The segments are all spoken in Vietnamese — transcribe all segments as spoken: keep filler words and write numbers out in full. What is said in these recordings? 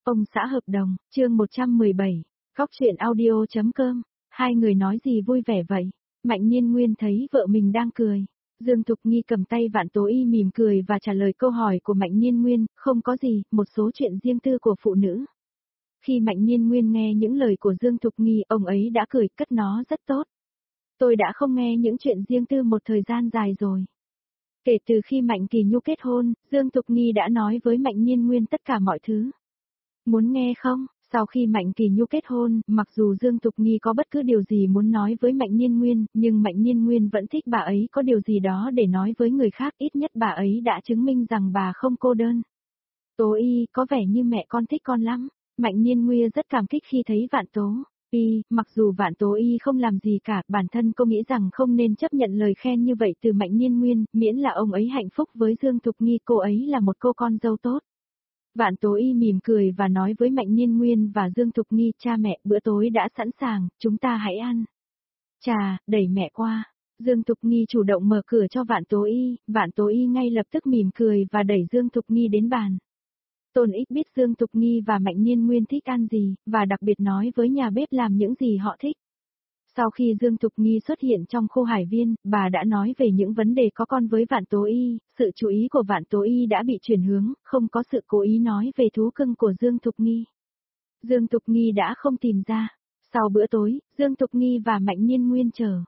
Ông xã hợp đồng, chương một trăm mười bảy, Góc truyện audio.com, hai người nói gì vui vẻ vậy? Mạnh Niên Nguyên thấy vợ mình đang cười. Dương Thục Nghi cầm tay Vạn Tố Y mỉm cười và trả lời câu hỏi của Mạnh Niên Nguyên, không có gì, một số chuyện riêng tư của phụ nữ. Khi Mạnh Niên Nguyên nghe những lời của Dương Thục Nghi, ông ấy đã cười, cất nó rất tốt. Tôi đã không nghe những chuyện riêng tư một thời gian dài rồi. Kể từ khi Mạnh Kỳ Nhu kết hôn, Dương Thục Nghi đã nói với Mạnh Niên Nguyên tất cả mọi thứ. Muốn nghe không? Sau khi Mạnh Kỳ Nhu kết hôn, mặc dù Dương Thục Nghi có bất cứ điều gì muốn nói với Mạnh Niên Nguyên, nhưng Mạnh Niên Nguyên vẫn thích bà ấy có điều gì đó để nói với người khác, ít nhất bà ấy đã chứng minh rằng bà không cô đơn. Tố Y, có vẻ như mẹ con thích con lắm. Mạnh Niên Nguyên rất cảm kích khi thấy Vạn Tố Y, mặc dù Vạn Tố Y không làm gì cả, bản thân cô nghĩ rằng không nên chấp nhận lời khen như vậy từ Mạnh Niên Nguyên, miễn là ông ấy hạnh phúc với Dương Thục Nghi, cô ấy là một cô con dâu tốt. Vạn Tố Y mỉm cười và nói với Mạnh Niên Nguyên và Dương Thục Nghi, cha mẹ, bữa tối đã sẵn sàng, chúng ta hãy ăn. Chà, đẩy mẹ qua. Dương Thục Nghi chủ động mở cửa cho Vạn Tố Y, Vạn Tố Y ngay lập tức mỉm cười và đẩy Dương Thục Nghi đến bàn. Tôn Ích biết Dương Thục Nghi và Mạnh Niên Nguyên thích ăn gì, và đặc biệt nói với nhà bếp làm những gì họ thích. Sau khi Dương Thục Nghi xuất hiện trong khu hải viên, bà đã nói về những vấn đề có con với Vạn Tố Y, sự chú ý của Vạn Tố Y đã bị chuyển hướng, không có sự cố ý nói về thú cưng của Dương Thục Nghi. Dương Thục Nghi đã không tìm ra. Sau bữa tối, Dương Thục Nghi và Mạnh Niên Nguyên trở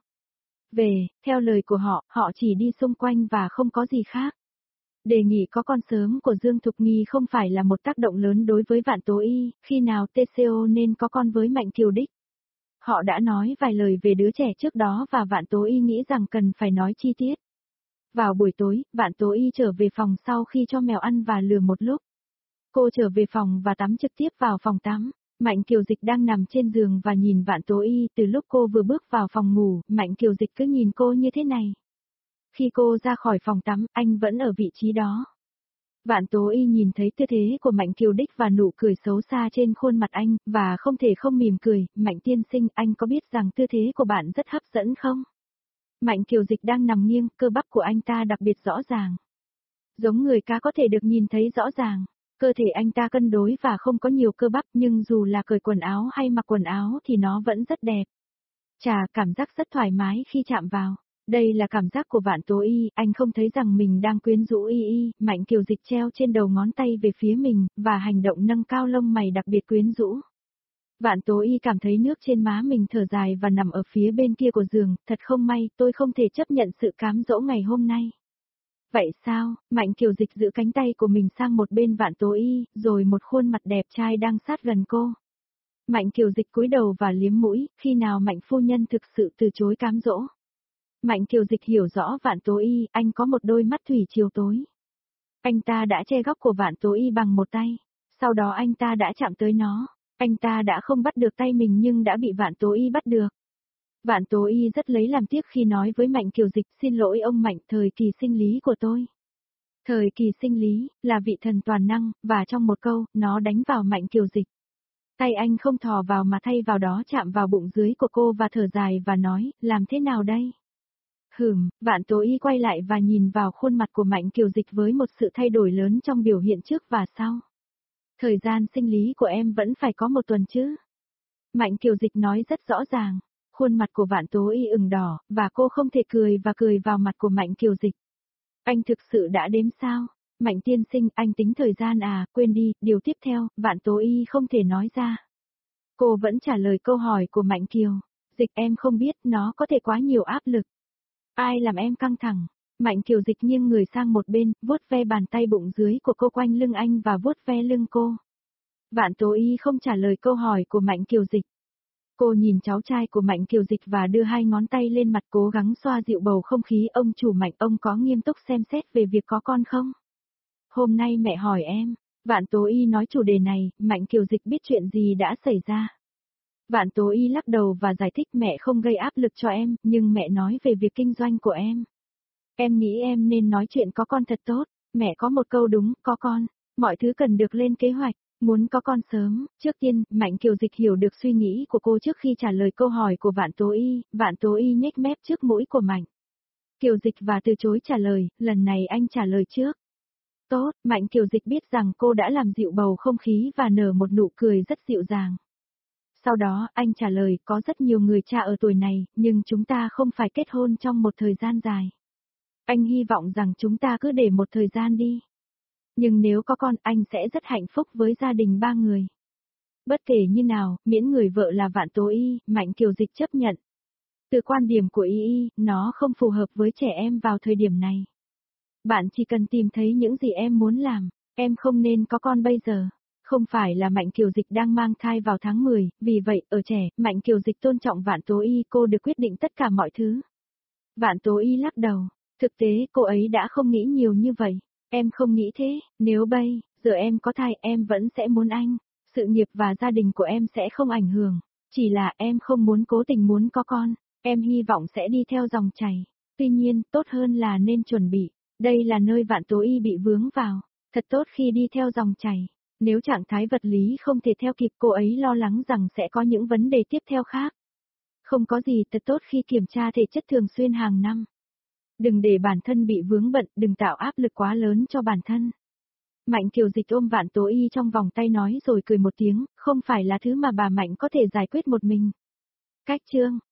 về, theo lời của họ, họ chỉ đi xung quanh và không có gì khác. Đề nghị có con sớm của Dương Thục Nghi không phải là một tác động lớn đối với Vạn Tố Y, khi nào tê xê o nên có con với Mạnh Kiều Đích. Họ đã nói vài lời về đứa trẻ trước đó và Vạn Tố Y nghĩ rằng cần phải nói chi tiết. Vào buổi tối, Vạn Tố Y trở về phòng sau khi cho mèo ăn và lừa một lúc. Cô trở về phòng và tắm trực tiếp vào phòng tắm. Mạnh Kiều Dịch đang nằm trên giường và nhìn Vạn Tố Y, từ lúc cô vừa bước vào phòng ngủ, Mạnh Kiều Dịch cứ nhìn cô như thế này. Khi cô ra khỏi phòng tắm, anh vẫn ở vị trí đó. Vạn Tố Y nhìn thấy tư thế của Mạnh Kiều Đích và nụ cười xấu xa trên khuôn mặt anh, và không thể không mỉm cười, Mạnh tiên sinh, anh có biết rằng tư thế của bạn rất hấp dẫn không? Mạnh Kiều Dịch đang nằm nghiêng, cơ bắp của anh ta đặc biệt rõ ràng. Giống người cá có thể được nhìn thấy rõ ràng, cơ thể anh ta cân đối và không có nhiều cơ bắp, nhưng dù là cởi quần áo hay mặc quần áo thì nó vẫn rất đẹp. Chà, cảm giác rất thoải mái khi chạm vào. Đây là cảm giác của Vạn Tố Y, anh không thấy rằng mình đang quyến rũ Y Y, Mạnh Kiều Dịch treo trên đầu ngón tay về phía mình, và hành động nâng cao lông mày đặc biệt quyến rũ. Vạn Tố Y cảm thấy nước trên má mình thở dài và nằm ở phía bên kia của giường, thật không may, tôi không thể chấp nhận sự cám dỗ ngày hôm nay. Vậy sao? Mạnh Kiều Dịch giữ cánh tay của mình sang một bên Vạn Tố Y, rồi một khuôn mặt đẹp trai đang sát gần cô. Mạnh Kiều Dịch cúi đầu và liếm mũi, khi nào Mạnh phu nhân thực sự từ chối cám dỗ. Mạnh Kiều Dịch hiểu rõ Vạn Tố Y, anh có một đôi mắt thủy chiều tối. Anh ta đã che góc của Vạn Tố Y bằng một tay, sau đó anh ta đã chạm tới nó. Anh ta đã không bắt được tay mình nhưng đã bị Vạn Tố Y bắt được. Vạn Tố Y rất lấy làm tiếc khi nói với Mạnh Kiều Dịch, xin lỗi ông Mạnh, thời kỳ sinh lý của tôi. Thời kỳ sinh lý, là vị thần toàn năng, và trong một câu, nó đánh vào Mạnh Kiều Dịch. Tay anh không thò vào mà thay vào đó chạm vào bụng dưới của cô và thở dài và nói, làm thế nào đây? Hửm, Vạn Tố Y quay lại và nhìn vào khuôn mặt của Mạnh Kiều Dịch với một sự thay đổi lớn trong biểu hiện trước và sau. Thời gian sinh lý của em vẫn phải có một tuần chứ? Mạnh Kiều Dịch nói rất rõ ràng. Khuôn mặt của Vạn Tố Y ửng đỏ, và cô không thể cười và cười vào mặt của Mạnh Kiều Dịch. Anh thực sự đã đếm sao? Mạnh tiên sinh, anh tính thời gian à, quên đi, điều tiếp theo, Vạn Tố Y không thể nói ra. Cô vẫn trả lời câu hỏi của Mạnh Kiều. Dịch, em không biết, nó có thể quá nhiều áp lực. Ai làm em căng thẳng? Mạnh Kiều Dịch nghiêng người sang một bên, vuốt ve bàn tay bụng dưới của cô quanh lưng anh và vuốt ve lưng cô. Vạn Tố Y không trả lời câu hỏi của Mạnh Kiều Dịch. Cô nhìn cháu trai của Mạnh Kiều Dịch và đưa hai ngón tay lên mặt cố gắng xoa dịu bầu không khí. Ông chủ Mạnh, ông có nghiêm túc xem xét về việc có con không? Hôm nay mẹ hỏi em. Vạn Tố Y nói chủ đề này, Mạnh Kiều Dịch biết chuyện gì đã xảy ra. Vạn Tố Y lắc đầu và giải thích, mẹ không gây áp lực cho em, nhưng mẹ nói về việc kinh doanh của em. Em nghĩ em nên nói chuyện có con thật tốt. Mẹ có một câu đúng, có con. Mọi thứ cần được lên kế hoạch. Muốn có con sớm, trước tiên, Mạnh Kiều Dịch hiểu được suy nghĩ của cô trước khi trả lời câu hỏi của Vạn Tố Y, Vạn Tố Y nhếch mép trước mũi của Mạnh Kiều Dịch và từ chối trả lời, lần này anh trả lời trước. Tốt, Mạnh Kiều Dịch biết rằng cô đã làm dịu bầu không khí và nở một nụ cười rất dịu dàng. Sau đó, anh trả lời, có rất nhiều người cha ở tuổi này, nhưng chúng ta không phải kết hôn trong một thời gian dài. Anh hy vọng rằng chúng ta cứ để một thời gian đi. Nhưng nếu có con, anh sẽ rất hạnh phúc với gia đình ba người. Bất kể như nào, miễn người vợ là Vạn Tố Y, Mạnh Kiều Dịch chấp nhận. Từ quan điểm của Y Y, nó không phù hợp với trẻ em vào thời điểm này. Bạn chỉ cần tìm thấy những gì em muốn làm, em không nên có con bây giờ. Không phải là Mạnh Kiều Dịch đang mang thai vào tháng mười, vì vậy, ở trẻ, Mạnh Kiều Dịch tôn trọng Vạn Tố Y, cô được quyết định tất cả mọi thứ. Vạn Tố Y lắc đầu, thực tế cô ấy đã không nghĩ nhiều như vậy. Em không nghĩ thế, nếu bây giờ em có thai em vẫn sẽ muốn anh. Sự nghiệp và gia đình của em sẽ không ảnh hưởng, chỉ là em không muốn cố tình muốn có con, em hy vọng sẽ đi theo dòng chảy. Tuy nhiên, tốt hơn là nên chuẩn bị, đây là nơi Vạn Tố Y bị vướng vào, thật tốt khi đi theo dòng chảy. Nếu trạng thái vật lý không thể theo kịp cô ấy lo lắng rằng sẽ có những vấn đề tiếp theo khác. Không có gì thật tốt khi kiểm tra thể chất thường xuyên hàng năm. Đừng để bản thân bị vướng bận, đừng tạo áp lực quá lớn cho bản thân. Mạnh Kiều Dịch ôm Vạn Tố Y trong vòng tay nói rồi cười một tiếng, không phải là thứ mà bà Mạnh có thể giải quyết một mình. Cách chương